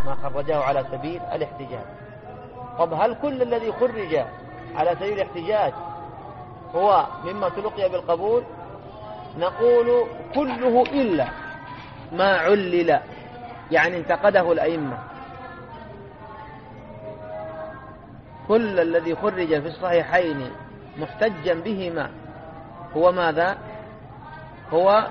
ما خرجه على سبيل الاحتجاج. طب هل كل الذي خرج على سبيل الاحتجاج هو مما تلقي بالقبول؟ نقول كله إلا ما علل، يعني انتقده الأئمة. كل الذي خرج في الصحيحين محتجا بهما هو ماذا؟ هو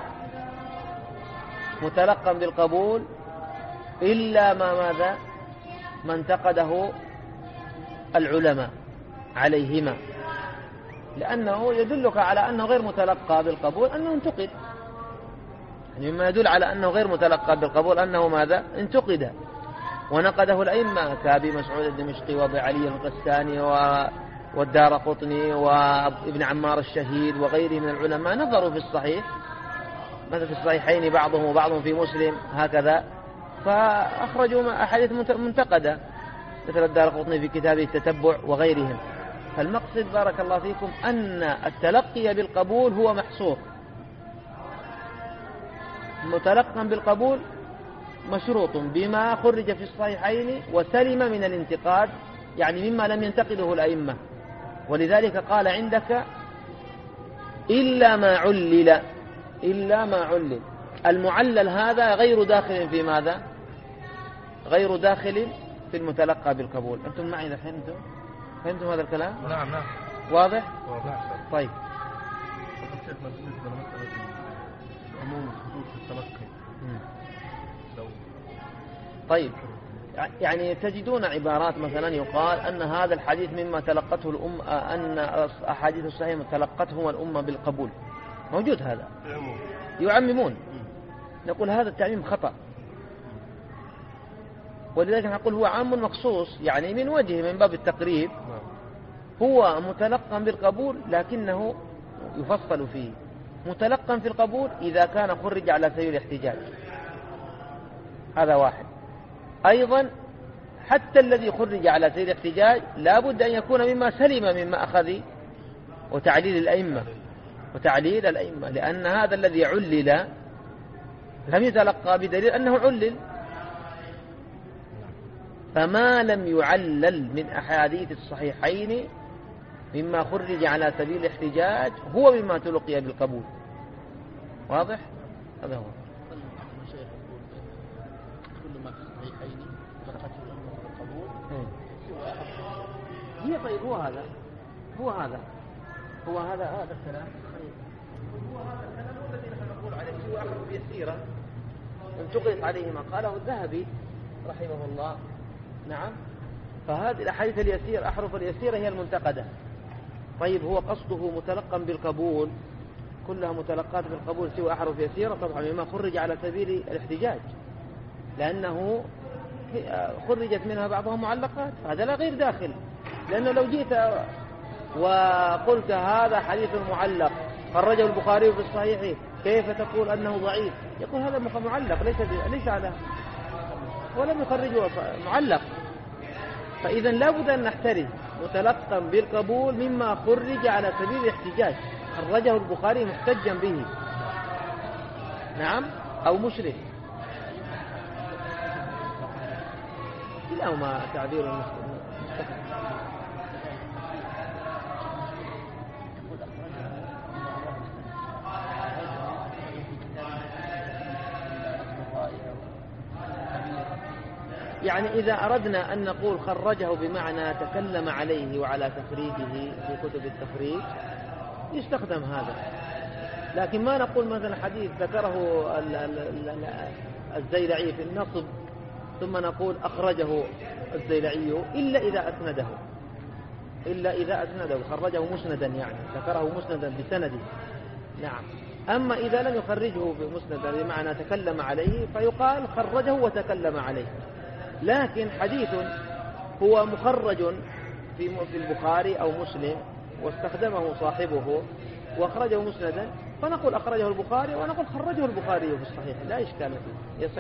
متلقا بالقبول إلا ماذا؟ ما انتقده العلماء عليهما، لأنه يدلك على أنه غير متلقى بالقبول أنه انتقد، يعني مما يدل على أنه غير متلقى بالقبول أنه ماذا؟ انتقد ونقده الأئمة كأبي مسعود الدمشقي وأبي علي القساني والدارقطني وابن عمار الشهيد وغيره من العلماء، نظروا في الصحيح مثل في الصحيحين بعضهم وبعضهم في مسلم هكذا، فأخرجوا أحاديث منتقدة مثل الدارقطني في كتابه التتبع وغيرهم. فالمقصد بارك الله فيكم أن التلقي بالقبول هو محصور، متلقا بالقبول مشروط بما خرج في الصحيحين وسلم من الانتقاد، يعني مما لم ينتقده الأئمة. ولذلك قال عندك إلا ما علل، إلا ما علل. المعلل هذا غير داخل في ماذا؟ غير داخل في المتلقى بالقبول. أنتم معي الحين؟ فهمتم هذا الكلام؟ نعم نعم واضح؟ واضح. طيب عموم خصوص التلقي. طيب يعني تجدون عبارات مثلا يقال أن هذا الحديث مما تلقته الأمة، أن أحاديث الصحيحة تلقتهم الأمة بالقبول، موجود هذا، يعممون. نقول هذا التعميم خطأ، ولذلك نقول هو عام مخصوص، يعني من وجه من باب التقريب هو متلقا بالقبول، لكنه يفصل فيه متلقا في القبول إذا كان خرج على سبيل الاحتجاج، هذا واحد. أيضا حتى الذي خرج على سبيل الاحتجاج لا بد أن يكون مما سلم مما أخذ وتعليل الأئمة، لأن هذا الذي علل لم يتلقى بدليل أنه علل، فما لم يعلل من أحاديث الصحيحين مما خرج على سبيل الاحتجاج هو مما تلقي بالقبول. واضح؟ هذا هو. هي طيب هو هذا الكلام، هو هذا الكلام الذي نحن نقول عليه هو أحرف يسيرة انتقلت عليه ما قاله الذهبي رحمه الله. نعم، فهذه الأحاديث اليسيرة، أحرف اليسيرة هي المنتقدة. طيب هو قصده متلقا بالقبول، كلها متلقات بالقبول سوى أحرف يسيرة، طبعا مما خرج على سبيل الاحتجاج، لأنه خرجت منها بعضها معلقات، هذا لا غير داخل. لأنه لو جئت وقلت هذا حديث معلق خرجه البخاري في الصحيح، كيف تقول أنه ضعيف؟ يقول هذا معلق ليس على، ولم يخرجه معلق. فإذا لا بد أن نحترز متلقا بالقبول مما خرج على سبيل الاحتجاج، خرجه البخاري محتجا به، نعم، أو مشرك، كلاهما تعبير المستقبل. يعني إذا أردنا أن نقول خرجه بمعنى تكلم عليه وعلى تخريجه في كتب التخريج يستخدم هذا، لكن ما نقول مثلا حديث ذكره الزيلعي في النصب ثم نقول أخرجه الزيلعي إلا إذا أسنده، خرجه مسندا، يعني ذكره مسندا بسنده. نعم، أما إذا لم يخرجه بمسندا بمعنى تكلم عليه فيقال خرجه وتكلم عليه. لكن حديث هو مخرج في البخاري أو مسلم واستخدمه صاحبه وأخرجه مسندا، فنقول أخرجه البخاري ونقول خرجه البخاري في الصحيح، لا إشكال فيه، يصح.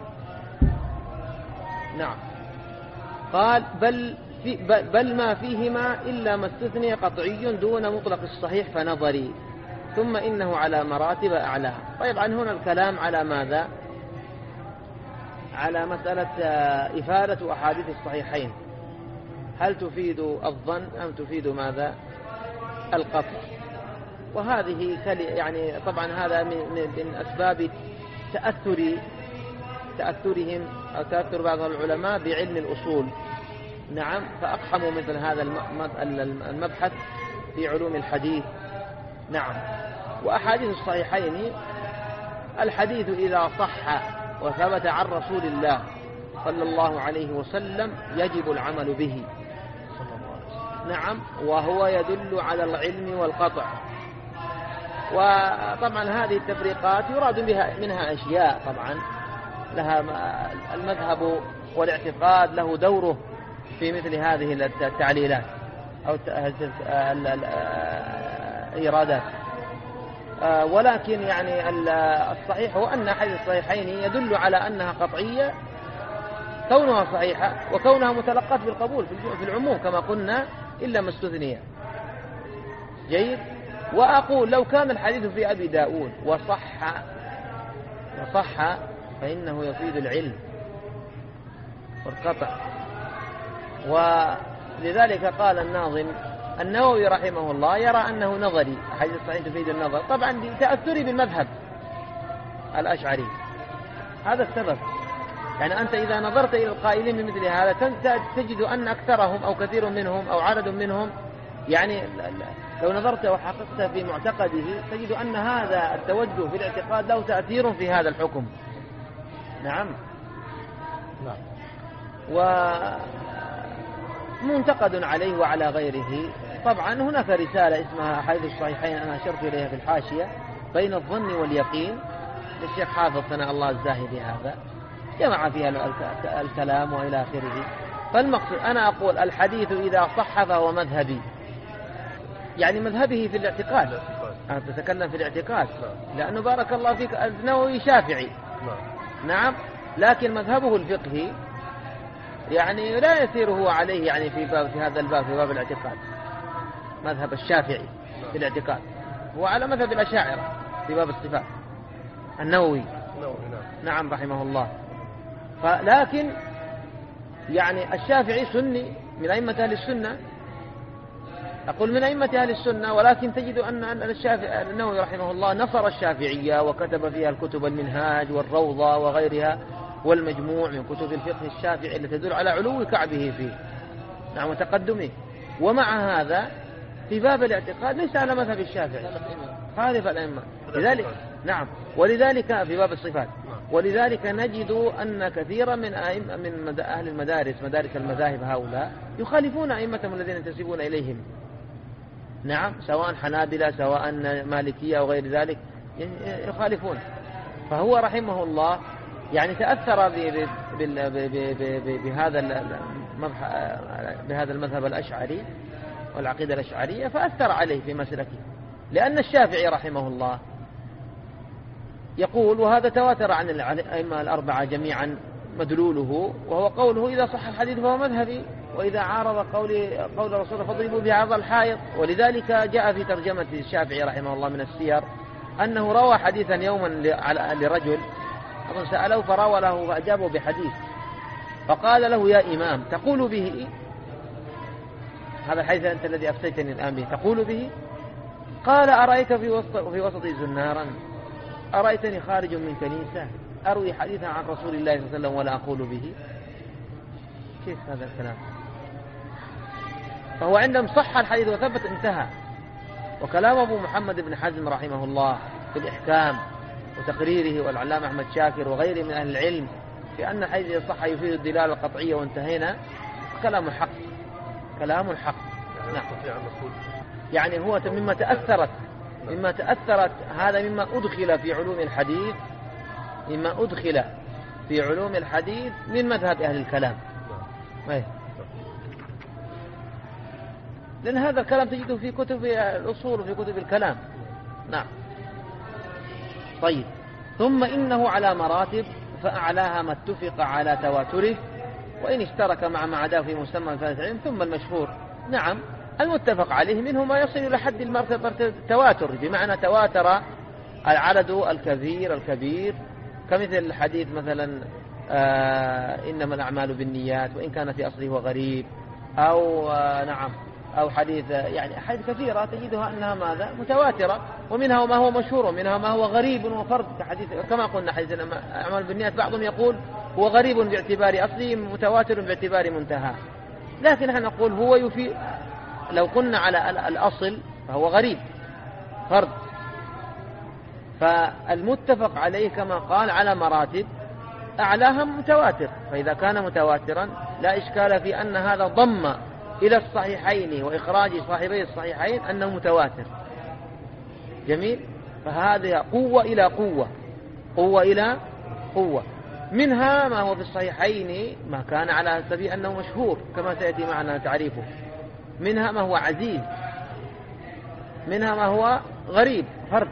نعم، قال بل ما فيهما إلا ما استثني قطعي دون مطلق الصحيح فنظري، ثم إنه على مراتب أعلاها. طيب عن هنا الكلام على ماذا؟ على مسألة إفادة أحاديث الصحيحين هل تفيد الظن أم تفيد ماذا؟ القطع. وهذه يعني طبعا هذا من أسباب تأثرهم أو تأثر بعض العلماء بعلم الأصول. نعم، فأقحموا مثل هذا المبحث في علوم الحديث. نعم. وأحاديث الصحيحين الحديث إذا صح وثبت عن رسول الله صلى الله عليه وسلم يجب العمل به. نعم، وهو يدل على العلم والقطع. وطبعا هذه التفريقات يراد منها أشياء طبعا لها المذهب والاعتقاد له دوره في مثل هذه التعليلات أو الإيرادات. ولكن يعني الصحيح هو أن حديث الصحيحين يدل على أنها قطعية كونها صحيحة وكونها متلقاة بالقبول في العموم كما قلنا إلا ما استثنية. جيد. وأقول لو كان الحديث في أبي داود وصح فإنه يفيد العلم والقطع. ولذلك قال الناظم النووي رحمه الله يرى أنه نظري، حديث الصحيح تفيد النظر، طبعا لتأثري بالمذهب الأشعري. هذا السبب. يعني أنت إذا نظرت إلى القائلين بمثل هذا تجد أن أكثرهم أو كثير منهم أو عدد منهم يعني لو نظرت وحققت في معتقده تجد أن هذا التوجه في الاعتقاد له تأثير في هذا الحكم. نعم. ومنتقد عليه وعلى غيره. طبعا هناك رسالة اسمها أحاديث الصحيحين أنا أشرت إليها في الحاشية بين الظن واليقين للشيخ حافظ ثناء الله الزاهدي، هذا جمع فيها الكلام وإلى آخره. فالمقصود أنا أقول الحديث إذا صح فهو مذهبي، يعني مذهبه في الاعتقاد. أنا تتكلم في الاعتقاد لأنه بارك الله فيك النووي شافعي. نعم، لكن مذهبه الفقهي يعني لا يسير هو عليه يعني في هذا الباب في باب الاعتقاد. مذهب الشافعي في الاعتقاد هو على مذهب الأشاعرة في باب الصفات النووي. نعم رحمه الله. لكن يعني الشافعي سني من أئمة أهل السنة، أقول من أئمة أهل السنة، ولكن تجد أن النووي رحمه الله نصر الشافعية وكتب فيها الكتب المنهاج والروضة وغيرها والمجموع من كتب الفقه الشافعي التي تدل على علو كعبه فيه. نعم، وتقدمه. ومع هذا في باب الاعتقاد ليس على مذهب الشافعي، خالف الأئمة. لذلك نعم، ولذلك في باب الصفات، ولذلك نجد أن كثيرا من أهل المدارس مدارس المذاهب هؤلاء يخالفون أئمتهم الذين ينتسبون إليهم. نعم، سواء حنابلة سواء مالكية أو غير ذلك يخالفون. فهو رحمه الله يعني تأثر بهذا المذهب الأشعري والعقيدة الأشعرية فأثر عليه في مسلكه. لأن الشافعي رحمه الله يقول، وهذا تواتر عن الأئمة الأربعة جميعا مدلوله، وهو قوله إذا صح الحديث فهو مذهبي، وإذا عارض قول الرسول فاضربوا بعرض الحائط. ولذلك جاء في ترجمة الشافعي رحمه الله من السير أنه روى حديثا يوما لرجل سأله فروى له فأجابه بحديث، فقال له يا إمام تقول به هذا الحديث أنت الذي أفتيتني الآن به تقول به؟ قال أرأيت في وسط زنارا، أرأيتني خارج من كنيسة أروي حديثا عن رسول الله صلى الله عليه وسلم ولا أقول به؟ كيف هذا الكلام؟ فهو عندهم صح الحديث وثبت انتهى. وكلام أبو محمد بن حزم رحمه الله في الإحكام وتقريره والعلامة أحمد شاكر وغيره من أهل العلم في أن الحديث صح يفيد الدلالة القطعية وانتهينا، كلام الحق، كلام الحق. نعم. يعني هو مما تأثرت هذا مما أدخل في علوم الحديث، مما أدخل في علوم الحديث من مذهب أهل الكلام. لأن هذا الكلام تجده في كتب الأصول وفي كتب الكلام. نعم. طيب، ثم إنه على مراتب، فأعلاها ما اتفق على تواتره، وإن اشترك مع ما عداه في مسمى ثالث علم. ثم المشهور، نعم، المتفق عليه منه ما يصل إلى حد المرتبة التواتر، بمعنى تواتر العدد الكبير كمثل الحديث مثلا إنما الأعمال بالنيات وإن كان في أصله غريب، أو نعم، أو حديث يعني أحاديث كثيرة تجدها أنها ماذا متواترة، ومنها ما هو مشهور ومنها ما هو غريب وفرد، كحديث كما قلنا حديث الأعمال بالنيات بعضهم يقول هو غريب باعتبار أصله، متواتر باعتبار منتهى، لكن نحن نقول هو يفيد. لو قلنا على الأصل فهو غريب فرد، فالمتفق عليه كما قال على مراتب، أعلاها متواتر، فإذا كان متواترا لا إشكال في أن هذا ضم إلى الصحيحين وإخراج صاحبي الصحيحين أنه متواتر. جميل. فهذا قوة إلى قوة، قوة إلى قوة. منها ما هو في الصحيحين ما كان على سبيل أنه مشهور كما سيأتي معنا تعريفه، منها ما هو عزيز، منها ما هو غريب فرد.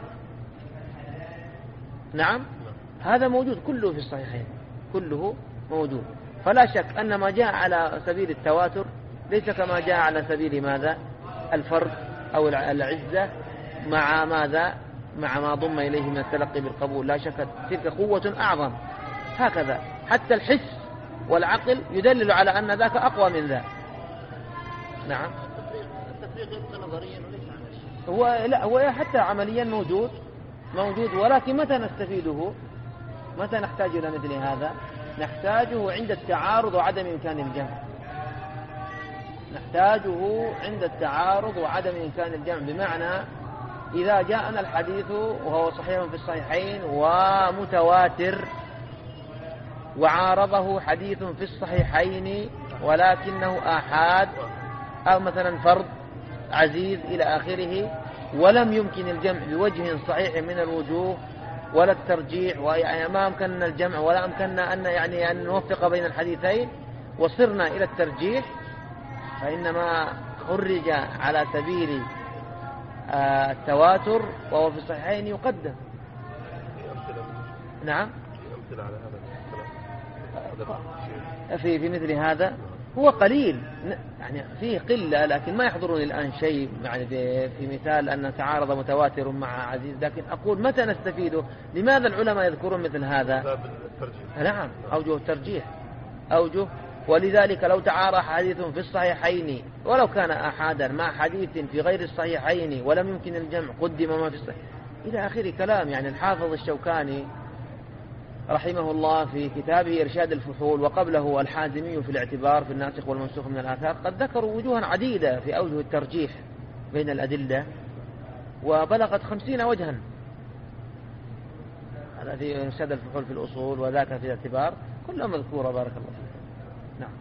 نعم، هذا موجود كله في الصحيحين، كله موجود. فلا شك أن ما جاء على سبيل التواتر ليس كما جاء على سبيل ماذا الفرد أو العزة، مع ماذا مع ما ضم إليه من التلقي بالقبول. لا شك تلك قوة أعظم. هكذا حتى الحس والعقل يدلل على أن ذاك أقوى من ذاك. نعم، التفريق يبقى نظريا وليس هو عمليا. لا، هو حتى عمليا موجود، ولكن متى نستفيده؟ متى نحتاج إلى مثل هذا؟ نحتاجه عند التعارض وعدم إمكان الجمع. نحتاجه عند التعارض وعدم إمكان الجمع، بمعنى إذا جاءنا الحديث وهو صحيح في الصحيحين ومتواتر وعارضه حديث في الصحيحين ولكنه آحاد أو مثلا فرد عزيز إلى آخره، ولم يمكن الجمع بوجه صحيح من الوجوه ولا الترجيح، وما أمكننا الجمع ولا أمكننا أن نوفق بين الحديثين وصرنا إلى الترجيح، فإنما خرج على سبيل التواتر وهو في الصحيحين يقدم. نعم، في مثل هذا هو قليل، يعني فيه قلة، لكن ما يحضرني الآن شيء يعني في مثال أن تعارض متواتر مع عزيز. لكن أقول متى نستفيده؟ لماذا العلماء يذكرون مثل هذا؟ نعم، أوجه الترجيح، أوجه. ولذلك لو تعارض حديث في الصحيحين ولو كان أحادا مع حديث في غير الصحيحين ولم يمكن الجمع قدم ما في الصحيح إلى آخر كلام. يعني الحافظ الشوكاني رحمه الله في كتابه إرشاد الفحول، وقبله الحازمي في الاعتبار في الناسخ والمنسوخ من الآثار، قد ذكروا وجوها عديدة في أوجه الترجيح بين الأدلة، وبلغت 50 وجها. هذا في إرشاد الفحول في الأصول، وذاك في الاعتبار، كلها مذكورة. بارك الله فيك. نعم.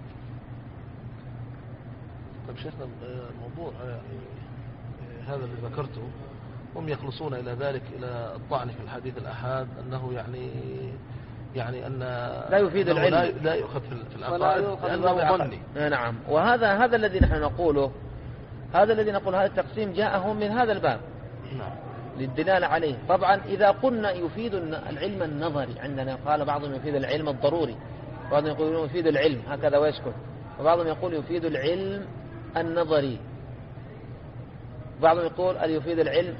طيب شيخنا، الموضوع هذا اللي ذكرته هم يخلصون إلى ذلك، إلى الطعن في الحديث الأحاد، أنه يعني أن لا يفيد العلم، لا يؤخذ في العقائد لأنه ظني. نعم، وهذا الذي نحن نقوله، هذا الذي نقول هذا التقسيم جاءهم من هذا الباب. نعم. للدلالة عليه. طبعا إذا قلنا يفيد العلم النظري، عندنا قال بعضهم يفيد العلم الضروري، بعضهم يقولون يفيد العلم هكذا ويسكت، وبعضهم يقول يفيد العلم النظري، بعضهم يقول يفيد العلم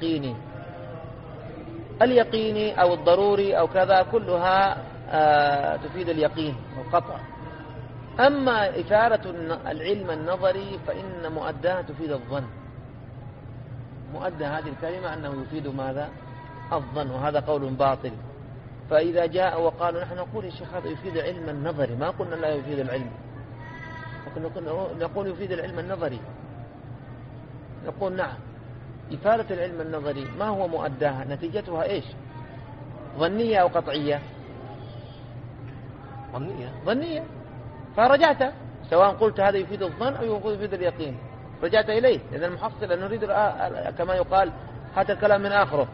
اليقيني أو الضروري أو كذا، كلها تفيد اليقين والقطع. أما إثارة العلم النظري فإن مؤداها تفيد الظن، مؤدى هذه الكلمة أنه يفيد ماذا؟ الظن، وهذا قول باطل. فإذا جاء وقالوا نحن نقول يا شيخ هذا يفيد العلم النظري، ما قلنا لا يفيد العلم، نقول يفيد العلم النظري. نقول نعم، إفادة العلم النظري ما هو مؤداها؟ نتيجتها إيش؟ ظنية أو قطعية؟ ظنية. فرجعت سواء قلت هذا يفيد الظن أو يفيد اليقين، رجعت إليه. إذن المحصل أن نريد كما يقال هذا الكلام من آخره،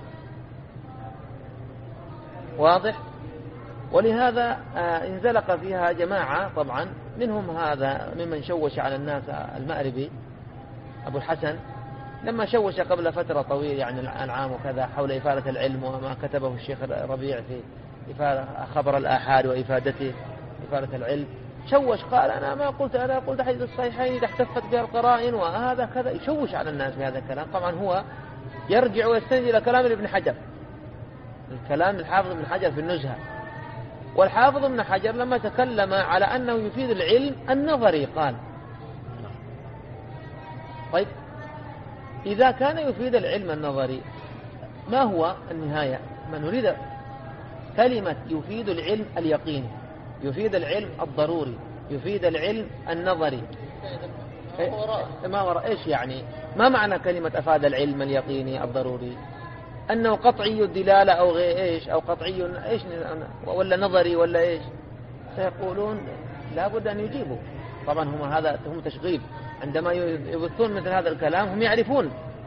واضح؟ ولهذا انزلق فيها جماعة طبعا، منهم هذا ممن شوش على الناس المأربي أبو الحسن، لما شوش قبل فترة طويلة يعني العام وكذا حول إفادة العلم وما كتبه الشيخ ربيع في إفادة خبر الآحاد وإفادته إفادة العلم، شوش قال أنا ما قلت، أنا قلت حديث الصحيحين إذا احتفت بها القرائن وهذا كذا، يشوش على الناس بهذا الكلام. طبعا هو يرجع ويستند إلى كلام ابن حجر، الكلام الحافظ ابن حجر في النزهة، والحافظ ابن حجر لما تكلم على أنه يفيد العلم النظري قال طيب إذا كان يفيد العلم النظري ما هو النهاية؟ ما نريد كلمة يفيد العلم اليقيني، يفيد العلم الضروري، يفيد العلم النظري، ما وراء إيش يعني؟ ما معنى كلمة أفاد العلم اليقيني الضروري؟ أنه قطعي الدلالة أو غير إيش، أو قطعي إيش ولا نظري ولا إيش؟ سيقولون لا بد أن يجيبوا. طبعا هم تشغيب، عندما يبثون مثل هذا الكلام هم يعرفون.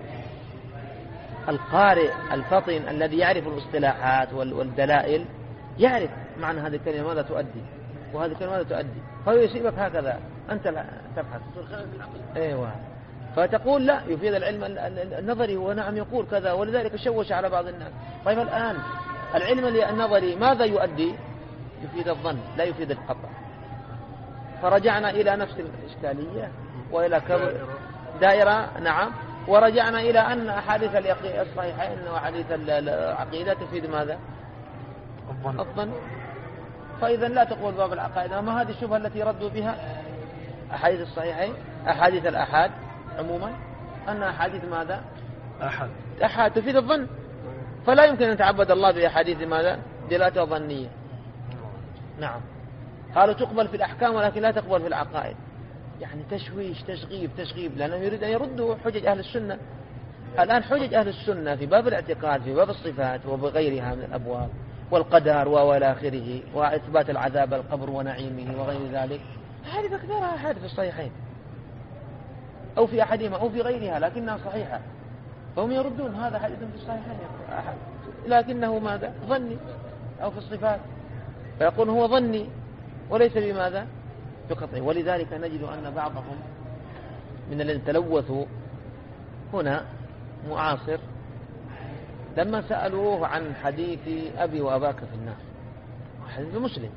القارئ الفطن الذي يعرف الاصطلاحات والدلائل يعرف معنى هذه الكلمة ماذا تؤدي وهذه الكلمة ماذا تؤدي، فهو يسيبك هكذا أنت لا تبحث. أيوة، فتقول لا يفيد العلم النظري، ونعم يقول كذا، ولذلك شوش على بعض الناس. طيب الآن العلم النظري ماذا يؤدي؟ يفيد الظن لا يفيد القطع. فرجعنا إلى نفس الإشكالية وإلى دائرة. نعم، ورجعنا إلى أن أحاديث الصحيحين وحديث العقيدة تفيد ماذا؟ الظن. فإذا لا تقول باب العقائد. ما هذه الشبهة التي ردوا بها أحاديث الصحيحين، أحاديث الأحاد عموما، أن أحاديث ماذا؟ أحاد تفيد الظن، فلا يمكن أن تعبد الله بأحاديث ماذا؟ دلالة ظنية. نعم، قالوا تقبل في الأحكام ولكن لا تقبل في العقائد. يعني تشويش، تشغيب، لأنهم يريد أن يردوا حجج أهل السنة. الآن حجج أهل السنة في باب الاعتقاد، في باب الصفات وبغيرها من الأبواب، والقدر وإلى آخره، وإثبات العذاب القبر ونعيمه وغير ذلك، هذه أكثرها أحاديث في الصحيحين أو في أحدهما أو في غيرها لكنها صحيحة، فهم يردون هذا حديث في الصحيحين لكنه ماذا؟ ظني، أو في الصفات فيقول هو ظني وليس بماذا؟ بقطعي. ولذلك نجد أن بعضهم من الذين تلوثوا هنا معاصر لما سألوه عن حديث أبي وأباك في النار، حديث مسلم،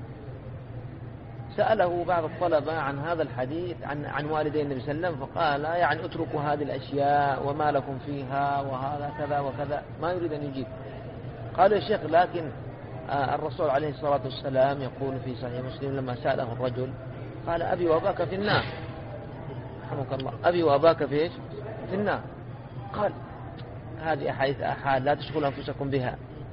سأله بعض الطلبة عن هذا الحديث عن والدي النبي صلى الله عليه وسلم، فقال يعني اتركوا هذه الأشياء وما لكم فيها وهذا كذا وكذا، ما يريد أن يجيب. قال يا شيخ لكن الرسول عليه الصلاة والسلام يقول في صحيح مسلم لما سأله الرجل قال أبي وأباك في النار، رحمك الله، أبي وأباك في إيش؟ في النار. قال هذه أحاديث آحاد لا تشغلوا أنفسكم بها،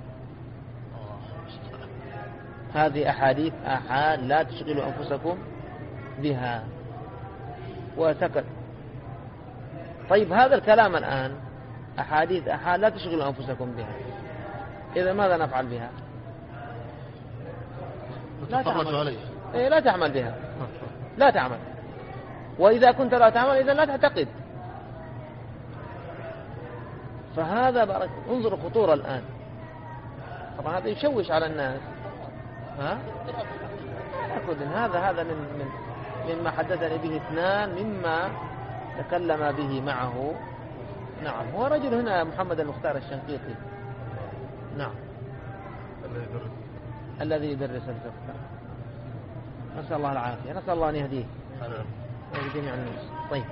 هذه أحاديث آحاد لا تشغلوا أنفسكم بها، وسكت. طيب هذا الكلام الآن أحاديث آحاد لا تشغلوا أنفسكم بها، إذا ماذا نفعل بها؟ لا تعمل بها، لا تعمل. وإذا كنت لا تعمل إذا لا تعتقد. فهذا انظر خطورة الآن. طبعا هذا يشوش على الناس. هذا مما حدثني به اثنان مما تكلم به معه. نعم، هو رجل هنا محمد المختار الشنقيطي. نعم، الذي يدرس الفقه. نسأل الله العافية، نسأل الله أن يهديه ويهدي جميع الناس. طيب،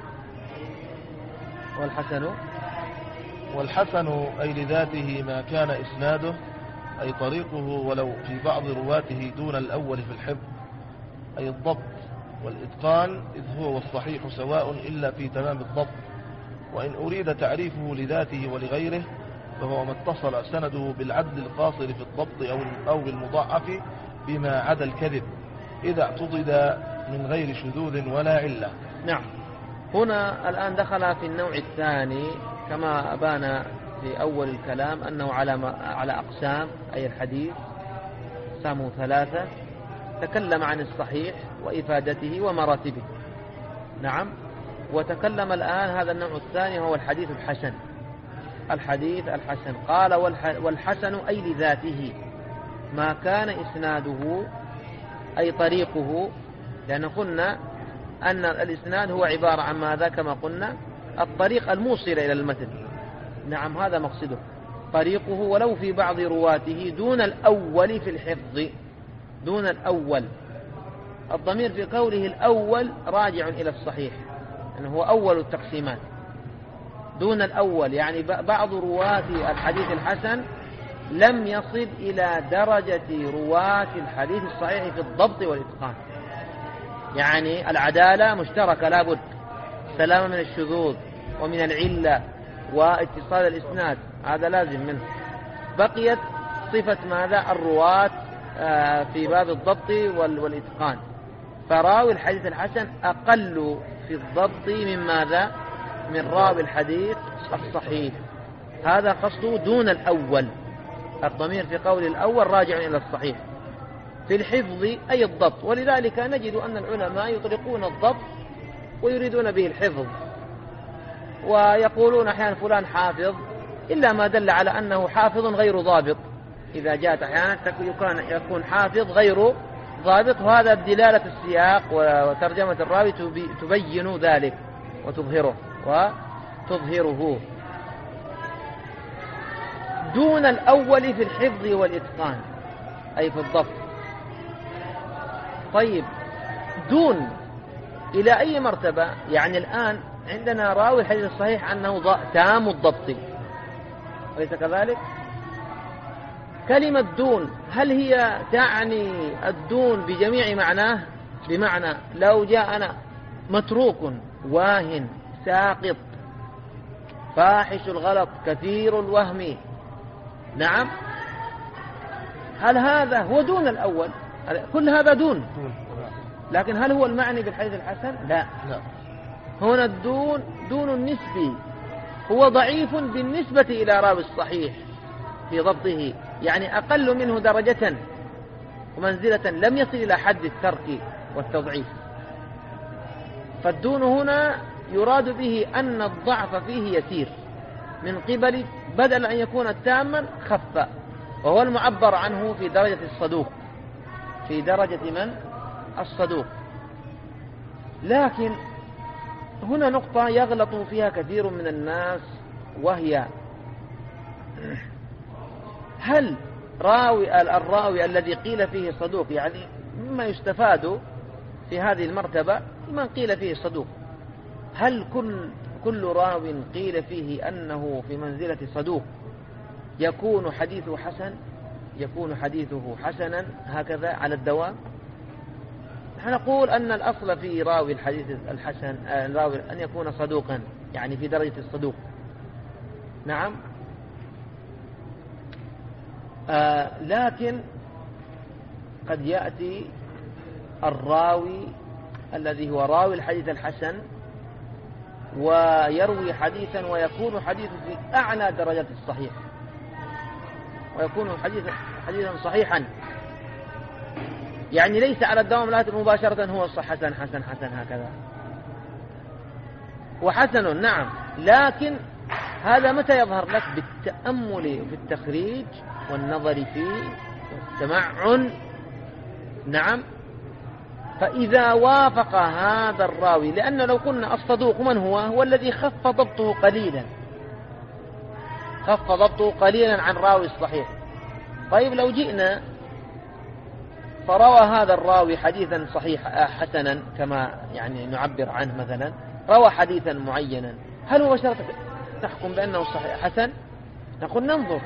والحسن أي لذاته ما كان إسناده أي طريقه ولو في بعض رواته دون الأول في الحفظ، أي الضبط والإتقان، إذ هو والصحيح سواء إلا في تمام الضبط. وإن أريد تعريفه لذاته ولغيره فهو ما اتصل سنده بالعدل القاصر في الضبط أو بالمضاعف بما عدا الكذب إذا اعتضد من غير شذوذ ولا علة. نعم، هنا الآن دخل في النوع الثاني كما أبان في أول الكلام أنه على أقسام، أي الحديث أقسامه ثلاثة، تكلم عن الصحيح وإفادته ومراتبه. نعم، وتكلم الآن هذا النوع الثاني هو الحديث الحسن. الحديث الحسن قال والحسن أي لذاته ما كان إسناده أي طريقه، لأن قلنا أن الإسناد هو عبارة عن ماذا؟ كما قلنا الطريق الموصل إلى المتن. نعم، هذا مقصده، طريقه ولو في بعض رواته دون الأول في الحفظ. دون الأول، الضمير في قوله الأول راجع إلى الصحيح، أنه هو أول التقسيمات. دون الأول يعني بعض رواة الحديث الحسن لم يصل إلى درجة رواة الحديث الصحيح في الضبط والإتقان. يعني العدالة مشتركة لابد، سلامة من الشذوذ ومن العلة واتصال الإسناد، هذا لازم منه. بقيت صفة ماذا؟ الرواة في باب الضبط والإتقان. فراوي الحديث الحسن أقل في الضبط من ماذا؟ من راوي الحديث الصحيح. هذا قصده دون الأول. الضمير في قول الأول راجع إلى الصحيح. في الحفظ أي الضبط، ولذلك نجد أن العلماء يطلقون الضبط ويريدون به الحفظ، ويقولون أحيانا فلان حافظ إلا ما دل على أنه حافظ غير ضابط. إذا جاءت أحيانا يكون حافظ غير ضابط، وهذا دلالة السياق وترجمة الراوي تبين ذلك وتظهره. دون الأول في الحفظ والإتقان أي في الضبط. طيب دون إلى أي مرتبة؟ يعني الآن عندنا راوي الحديث الصحيح أنه تام الضبط، أليس كذلك؟ كلمة دون هل هي تعني الدون بجميع معناه؟ بمعنى لو جاءنا متروك واهن ساقط فاحش الغلط كثير الوهم، نعم، هل هذا هو دون الأول؟ كل هذا دون، لكن هل هو المعني بالحديث الحسن؟ لا. هنا الدون دون نسبي، هو ضعيف بالنسبة إلى راوي الصحيح في ضبطه، يعني أقل منه درجة ومنزلة، لم يصل إلى حد الترك والتضعيف. فالدون هنا يراد به أن الضعف فيه يسير من قبل، بدل أن يكون تاما خف، وهو المعبر عنه في درجة الصدوق، في درجة من؟ الصدوق. لكن هنا نقطة يغلط فيها كثير من الناس، وهي هل الراوي الذي قيل فيه صدوق، يعني مما يستفاد في هذه المرتبة من قيل فيه صدوق، هل كل راو قيل فيه أنه في منزلة صدوق يكون حديثه حسن، يكون حديثه حسنا هكذا على الدوام؟ نحن نقول أن الأصل في راوي الحديث الحسن الراوي أن يكون صدوقا، يعني في درجة الصدوق، نعم. لكن قد يأتي الراوي الذي هو راوي الحديث الحسن ويروي حديثا ويكون حديثه في أعلى درجات الصحيح، ويكون حديثا صحيحا، يعني ليس على الدوام لا مباشرة هو حسن حسن حسن هكذا، وحسن نعم، لكن هذا متى يظهر لك؟ بالتأمل في التخريج والنظر فيه والتمعن، نعم. فإذا وافق هذا الراوي، لأن لو قلنا الصدوق من هو الذي خف ضبطه قليلا عن راوي الصحيح. طيب لو جئنا فروى هذا الراوي حديثا صحيح حسنا كما يعني نعبر عنه، مثلا روى حديثا معينا، هل هو شرط تحكم بأنه صحيح حسن؟ نقول ننظر.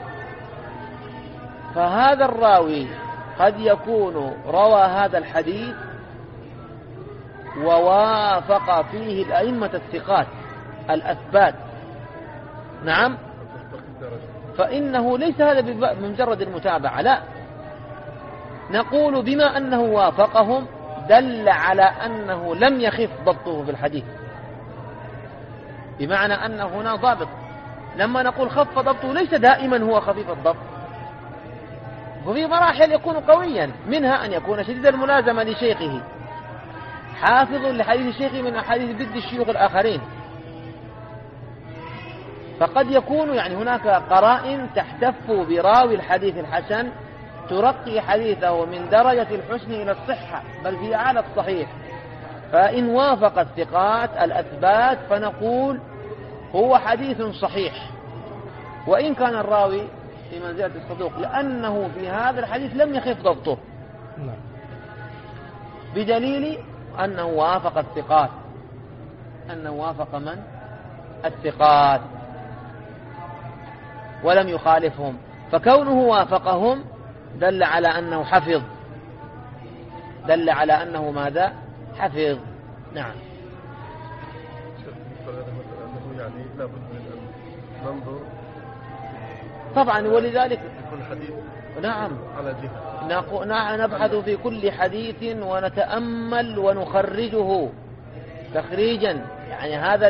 فهذا الراوي قد يكون روى هذا الحديث ووافق فيه الأئمة الثقات الأثبات، نعم، فإنه ليس هذا بمجرد المتابعة، لا، نقول بما أنه وافقهم دل على أنه لم يخف ضبطه في الحديث، بمعنى أن هنا ضابط. لما نقول خف ضبطه ليس دائما هو خفيف الضبط، وفي مراحل يكون قويا، منها أن يكون شديد الملازمة لشيخه، حافظ لحديث شيخه من أحاديث ضد الشيوخ الآخرين. فقد يكون يعني هناك قرائن تحتف براوي الحديث الحسن ترقي حديثه من درجة الحسن إلى الصحة، بل في أعلى الصحيح. فإن وافق الثقات الأثبات فنقول هو حديث صحيح، وإن كان الراوي في منزلة الصدوق، لأنه في هذا الحديث لم يخف ضبطه، بدليل أنه وافق الثقات، أنه وافق من؟ الثقات ولم يخالفهم. فكونه وافقهم دل على أنه حفظ، دل على أنه ماذا؟ حفظ. نعم. يعني لا بد من أن ننظر طبعا، ولذلك يكون الحديث نعم على جهة نبحث في كل حديث ونتأمل ونخرجه تخريجا. يعني هذا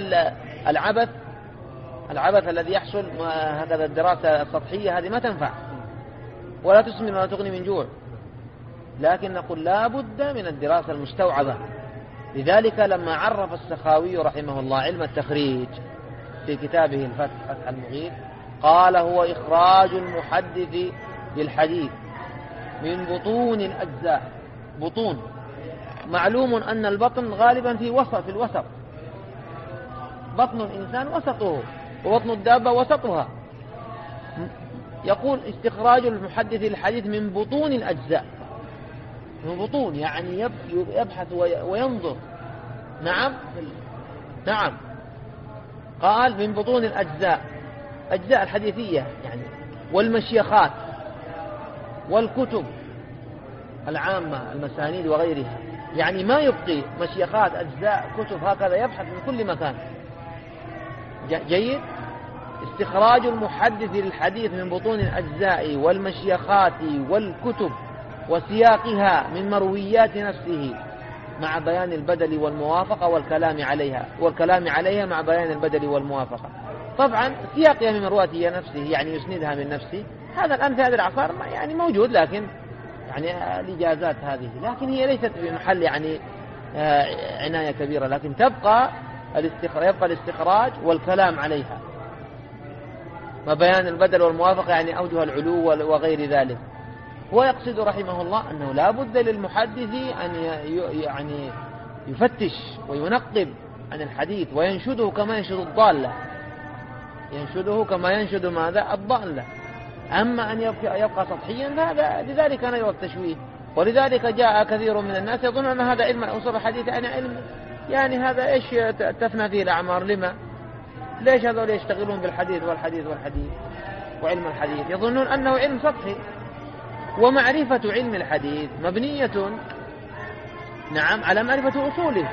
العبث الذي يحصل، هكذا الدراسة السطحية هذه ما تنفع ولا تسمن ولا تغني من جوع، لكن نقول لا بد من الدراسة المستوعبة. لذلك لما عرف السخاوي رحمه الله علم التخريج في كتابه الفتح، فتح المغيث، قال هو إخراج المحدث للحديث من بطون الأجزاء. بطون، معلوم أن البطن غالبا في الوسط، بطن الإنسان وسطه وبطن الدابة وسطها. يقول استخراج المحدث للحديث من بطون الأجزاء، من بطون يعني يبحث وينظر. نعم قال من بطون الأجزاء، أجزاء الحديثية يعني، والمشيخات والكتب العامة المسانيد وغيرها، يعني ما يبقي مشيخات أجزاء كتب، هكذا يبحث من كل مكان. جيد. استخراج المحدث للحديث من بطون الأجزاء والمشيخات والكتب وسياقها من مرويات نفسه مع بيان البدل والموافقة والكلام عليها مع بيان البدل والموافقة. طبعا سياقها من مروياتها نفسه يعني يسندها من نفسه، هذا الآن في هذه الأعصار يعني موجود، لكن يعني الإجازات هذه، لكن هي ليست بمحل يعني عناية كبيرة، لكن يبقى الاستخراج والكلام عليها ما بيان البدل والموافقة يعني أوجه العلو وغير ذلك. ويقصد رحمه الله أنه لا بد للمحدث أن يعني يفتش وينقب عن الحديث وينشده كما ينشد الضالة، ينشده كما ينشد ماذا؟ الضالة. أما أن يبقى سطحيا هذا لذلك نجوى التشويه. ولذلك جاء كثير من الناس يظن أن هذا علم أصول الحديث يعني علم، يعني هذا إيش تفنى فيه الأعمار؟ لما؟ ليش هذول يشتغلون بالحديث والحديث وعلم الحديث؟ يظنون أنه علم سطحي. ومعرفة علم الحديث مبنية على معرفة أصوله،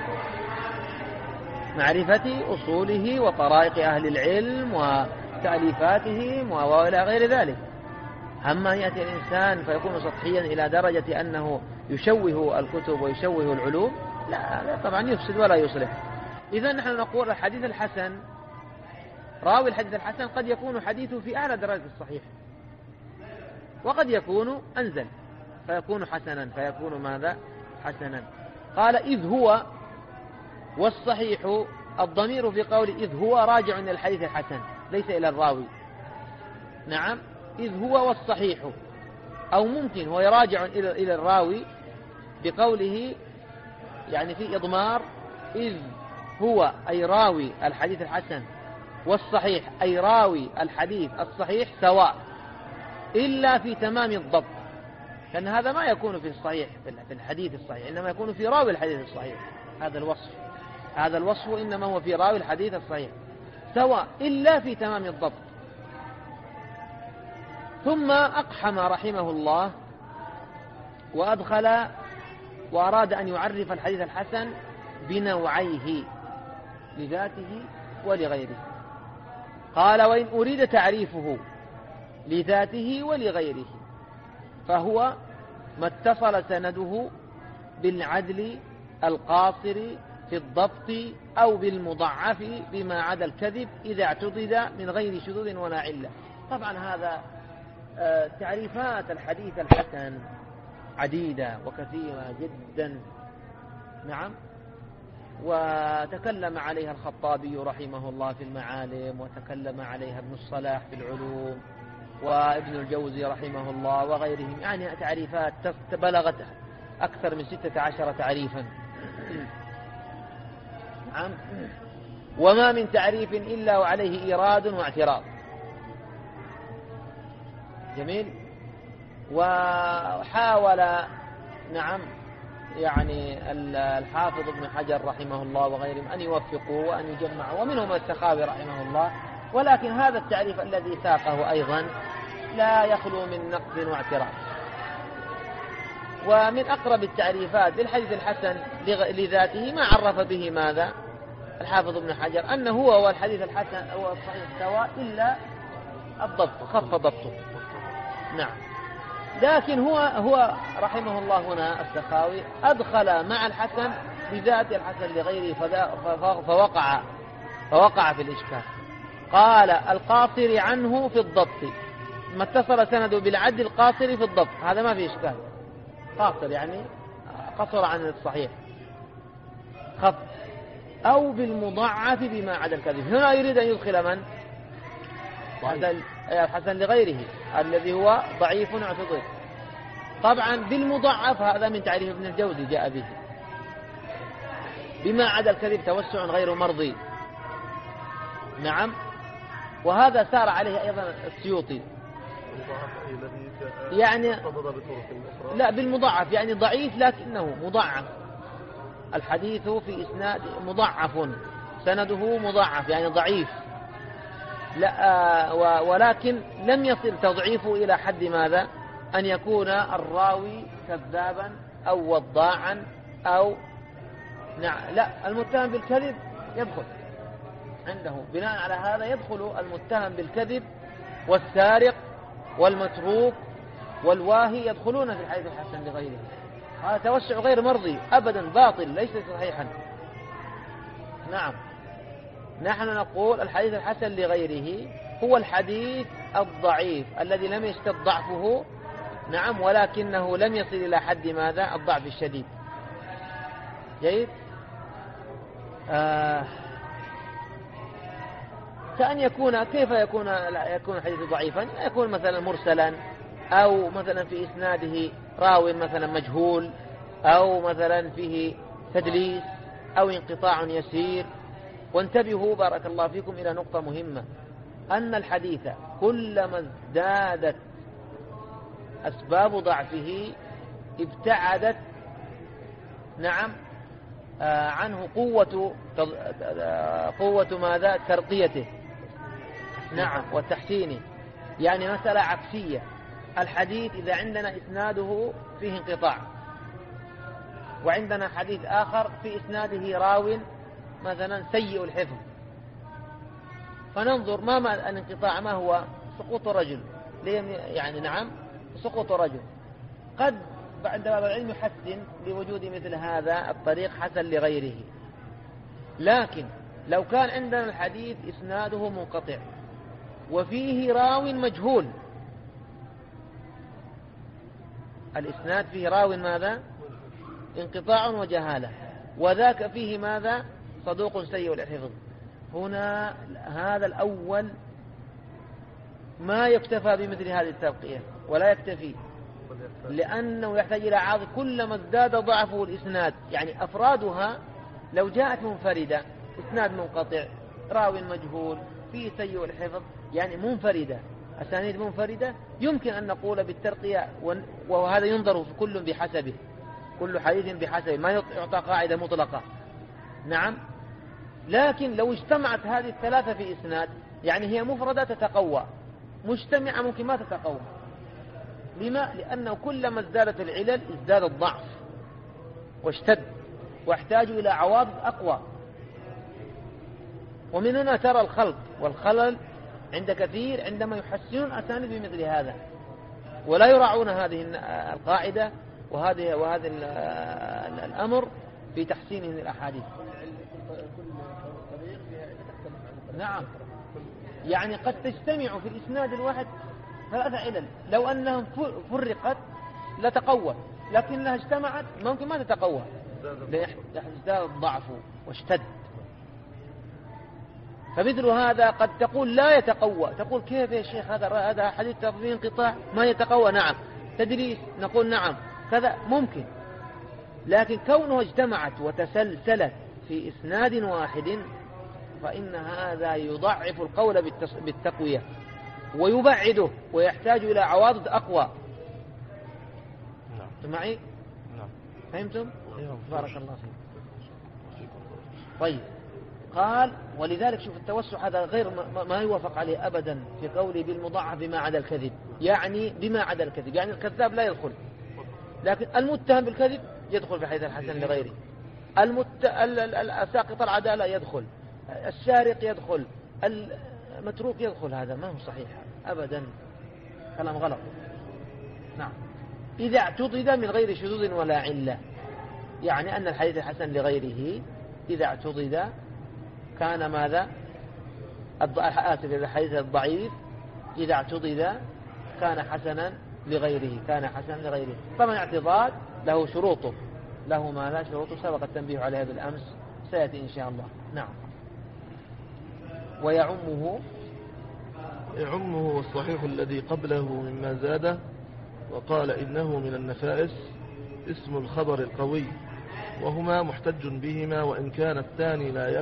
معرفة أصوله وطرائق أهل العلم وتأليفاتهم وإلى غير ذلك. أما يأتي الإنسان فيكون سطحيا إلى درجة أنه يشوه الكتب ويشوه العلوم، لا طبعا يفسد ولا يصلح. إذا نحن نقول الحديث الحسن، راوي الحديث الحسن قد يكون حديثه في أعلى درجة الصحيح، وقد يكون أنزل فيكون حسنا، فيكون ماذا؟ حسنا. قال إذ هو والصحيح، الضمير في قول إذ هو راجع إلى الحديث الحسن ليس إلى الراوي. نعم، إذ هو والصحيح، أو ممكن هو يراجع إلى الراوي بقوله يعني في إضمار، إذ هو أي راوي الحديث الحسن والصحيح أي راوي الحديث الصحيح سواء، إلا في تمام الضبط، لأن هذا ما يكون في الصحيح في الحديث الصحيح، إنما يكون في راوي الحديث الصحيح. هذا الوصف إنما هو في راوي الحديث الصحيح سواء إلا في تمام الضبط. ثم أقحم رحمه الله وأدخل وأراد أن يعرف الحديث الحسن بنوعيه لذاته ولغيره. قال وإن أريد تعريفه لذاته ولغيره فهو ما اتصل سنده بالعدل القاصر في الضبط أو بالمضعف بما عدا الكذب إذا اعتضد من غير شذوذ ولا علة. طبعا هذا تعريفات الحديث الحسن عديدة وكثيرة جدا. نعم، وتكلم عليها الخطابي رحمه الله في المعالم، وتكلم عليها ابن الصلاح في العلوم، وابن الجوزي رحمه الله وغيرهم، يعني تعريفات بلغت أكثر من 16 تعريفا. نعم، وما من تعريف إلا وعليه إيراد واعتراض. جميل. وحاول يعني الحافظ ابن حجر رحمه الله وغيرهم أن يوفقوا وأن يجمعوا، ومنهم السخاوي رحمه الله، ولكن هذا التعريف الذي ساقه أيضا لا يخلو من نقد واعتراض. ومن أقرب التعريفات للحديث الحسن لذاته ما عرف به ماذا الحافظ ابن حجر، أنه هو الحديث الحسن هو الصحيح سواء إلا الضبط، خف ضبطه. نعم. لكن هو رحمه الله هنا السخاوي أدخل مع الحسن بذات الحسن لغيره فوقع في الإشكال. قال القاصر عنه في الضبط، ما اتصل سنده بالعدل القاصر في الضبط، هذا ما في إشكال. قاصر يعني قصر عن الصحيح خف، أو بالمضاعف بما عدا الكذب. هنا يريد أن يدخل من؟ الحسن لغيره الذي هو ضعيف اعتضد. طبعا بالمضاعف هذا من تعريف ابن الجوزي جاء به. بما عدا الكذب توسع غير مرضي. نعم. وهذا سار عليه أيضا السيوطي. يعني لا بالمضاعف يعني ضعيف لكنه مضاعف، الحديث في إسناد مضاعف سنده مضاعف يعني ضعيف، لا ولكن لم يصل تضعيفه إلى حد ماذا أن يكون الراوي كذابا أو وضاعا أو لا، المتهم بالكذب يدخل عنده. بناء على هذا يدخل المتهم بالكذب والسارق والمتروك والواهي يدخلون في الحديث الحسن لغيره. هذا توسع غير مرضي أبدا، باطل ليس صحيحا. نعم. نحن نقول الحديث الحسن لغيره هو الحديث الضعيف الذي لم يشتد ضعفه، نعم، ولكنه لم يصل إلى حد ماذا الضعف الشديد. جيد. كأن يكون كيف يكون الحديث ضعيفا؟ يكون مثلا مرسلا، أو مثلا في إسناده راو مثلا مجهول، أو مثلا فيه تدليس أو انقطاع يسير. وانتبهوا بارك الله فيكم إلى نقطة مهمة، أن الحديث كلما ازدادت أسباب ضعفه ابتعدت نعم عنه قوة ماذا ترقيته، نعم، وتحسينه. يعني مسألة عكسية. الحديث إذا عندنا إسناده فيه انقطاع، وعندنا حديث آخر في إسناده راو مثلا سيء الحفظ، فننظر ما الانقطاع، ما هو سقوط رجل، يعني نعم سقوط رجل. قد بعد باب العلم يحسن لوجود مثل هذا الطريق حسن لغيره. لكن لو كان عندنا الحديث إسناده منقطع وفيه راو مجهول، الإسناد فيه راو ماذا انقطاع وجهالة، وذاك فيه ماذا صدوق سيء الحفظ، هنا هذا الأول ما يكتفى بمثل هذه التبقية ولا يكتفي، لأنه يحتاج إلى عاضد. كلما ازداد ضعفه الإسناد، يعني أفرادها لو جاءت منفردة، إسناد منقطع، راو مجهول، فيه سيء الحفظ، يعني منفردة، أسانيد منفردة، يمكن أن نقول بالترقية، وهذا ينظر في كل بحسبه، كل حديث بحسبه، ما يعطى قاعدة مطلقة. نعم. لكن لو اجتمعت هذه الثلاثة في إسناد، يعني هي مفردة تتقوى، مجتمعة ممكن ما تتقوى. لما؟ لأنه كلما ازدادت العلل ازداد الضعف واشتد، واحتاج إلى عواضد أقوى. ومن هنا ترى الخلط والخلل عند كثير عندما يحسنون أسانيد بمثل هذا، ولا يراعون هذه القاعدة وهذا الأمر في تحسين الأحاديث. نعم. يعني قد تجتمع في الإسناد الواحد ثلاثة علل، لو أنهم فرقت لتقوى، لكنها اجتمعت ممكن ما تتقوى، ازداد الضعف واشتد. فمثل هذا قد تقول لا يتقوى، تقول كيف يا شيخ هذا حديث فيه انقطاع ما يتقوى؟ نعم. تدريس نقول نعم، كذا ممكن. لكن كونه اجتمعت وتسلسلت في إسناد واحد، فإن هذا يضعف القول بالتقوية ويبعده، ويحتاج إلى عواضد أقوى. نعم. معي؟ نعم. فهمتم؟ بارك الله فيك. طيب، قال ولذلك شوف التوسع هذا غير ما يوافق عليه أبدا في قوله بالمضاعف بما عدا الكذب، يعني بما عدا الكذب، يعني الكذاب لا يدخل، لكن المتهم بالكذب يدخل في حديث الحسن لغيره، ساقط العدالة يدخل، السارق يدخل، المتروك يدخل. هذا ما هو صحيح أبدا، كلام غلط. نعم. إذا اعتضد من غير شذوذ ولا علة، يعني أن الحديث الحسن لغيره إذا اعتضد كان ماذا؟ الحديث الضعيف إذا اعتضد كان حسنا لغيره، كان حسنا لغيره. طبعا اعتضاد له شروطه، له ما لا شروطه سبق التنبيه عليها بالأمس، سيأتي إن شاء الله. نعم. يعمه الصحيح الذي قبله مما زاده، وقال إنه من النفائس اسم الخبر القوي، وهما محتج بهما، وإن كان الثاني لا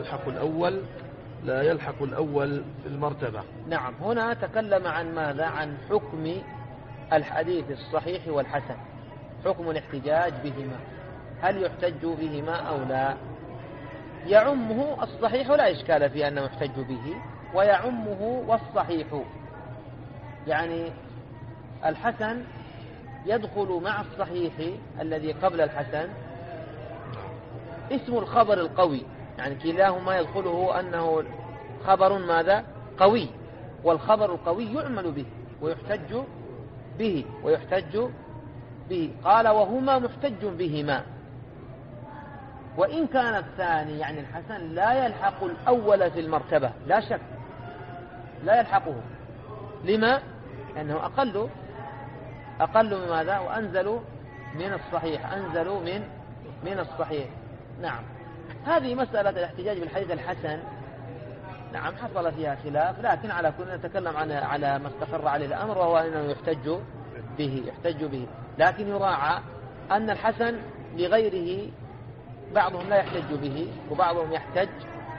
يلحق الأول في المرتبة. نعم. هنا تكلم عن ماذا؟ عن حكم الحديث الصحيح والحسن، حكم الاحتجاج بهما، هل يحتج بهما أو لا؟ يعمه الصحيح لا إشكال في أنه يحتج به، ويعمه والصحيح، يعني الحسن يدخل مع الصحيح الذي قبل الحسن اسم الخبر القوي، يعني كلاهما يدخله أنه خبر ماذا؟ قوي، والخبر القوي يعمل به ويحتج به. قال وهما محتج بهما، وإن كان الثاني يعني الحسن لا يلحق الأول في المرتبة، لا شك لا يلحقه. لما؟ لأنه أقل من ماذا؟ وأنزلوا من الصحيح، أنزلوا من الصحيح. نعم. هذه مسألة الاحتجاج بالحديث الحسن، نعم حصل فيها خلاف، لكن على كل نتكلم على ما استقر عليه الأمر، وهو أنه يحتج به، لكن يراعى أن الحسن لغيره بعضهم لا يحتج به وبعضهم يحتج،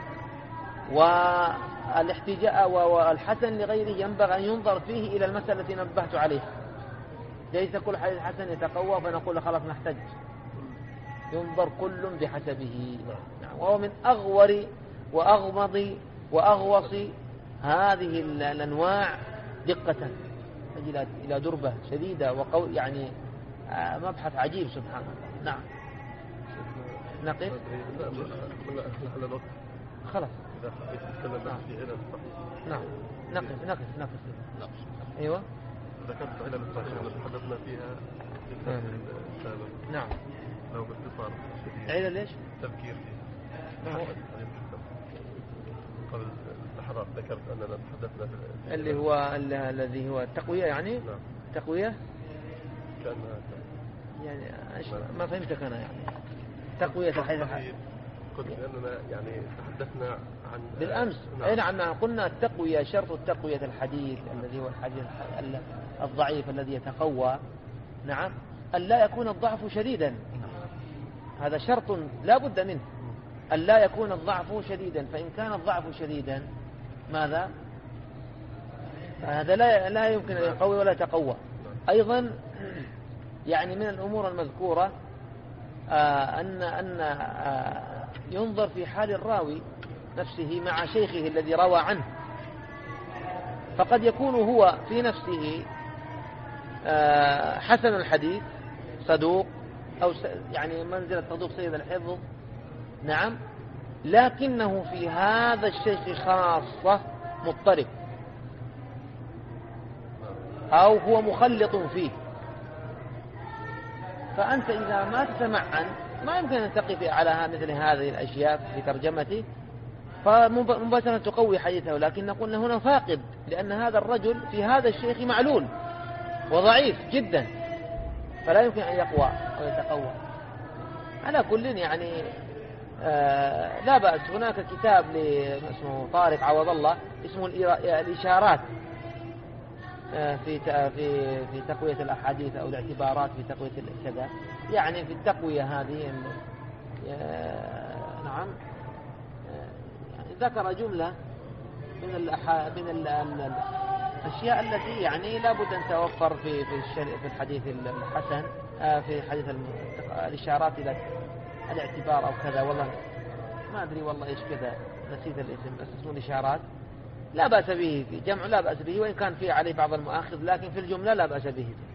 والحسن لغيره ينبغي أن ينظر فيه إلى المسألة التي نبهت عليها. ليس كل حديث حسن يتقوى فنقول خلاص نحتج، ينظر كل بحسبه. وهو من أغور وأغمض وأغوص هذه الأنواع دقة، تجي إلى دربة شديدة وقوي، يعني مبحث عجيب سبحان الله. نعم. نقف خلاص. نعم. نقف. أيوة. ذكرت علل الصحيح التي تحدثنا فيها نعم. لو باختصار شديد. علل ليش؟ تفكير فيه. قبل لحظات ذكرت أننا تحدثنا اللي هو الذي هو التقوية، يعني نعم. تقوية كأنها يعني ما فهمتك أنا، يعني تقوية الحديث قلت لأننا يعني تحدثنا عن بالأمس. نعم. قلنا التقوية، شرط التقوية الحديث الذي هو الحديث الضعيف الذي يتقوى، نعم، أن لا يكون الضعف شديدا، هذا شرط لا بد منه، أن لا يكون الضعف شديدا، فإن كان الضعف شديدا ماذا؟ هذا لا يمكن أن يقوي ولا يتقوى. أيضا يعني من الأمور المذكورة أن ينظر في حال الراوي نفسه مع شيخه الذي روى عنه، فقد يكون هو في نفسه حسن الحديث صدوق، أو يعني منزلة صدوق سيد الحفظ، نعم، لكنه في هذا الشيخ خاصة مضطرب، أو هو مخلط فيه، فأنت إذا ما تتمعن ما يمكن أن تقف على مثل هذه الأشياء في ترجمته، فمباشرة تقوي حديثه، لكن نقول هنا فاقد، لأن هذا الرجل في هذا الشيخ معلول وضعيف جدا، فلا يمكن أن يقوى ويتقوى. على كل يعني لا بأس. هناك كتاب اسمه طارق عوض الله اسمه الإشارات في تقوية الأحاديث أو الاعتبارات في تقوية كذا، يعني في التقوية هذه نعم، يعني ذكر جملة من الأشياء التي يعني لا بد أن توفر في الحديث الحسن، في حديث الإشارات إلى الاعتبار أو كذا، والله ما أدري والله إيش كذا، نسيت الاسم بس اسمه الإشارات، لا بأس به جمع، لا بأس به وإن كان فيه عليه بعض المؤاخذ، لكن في الجملة لا بأس به.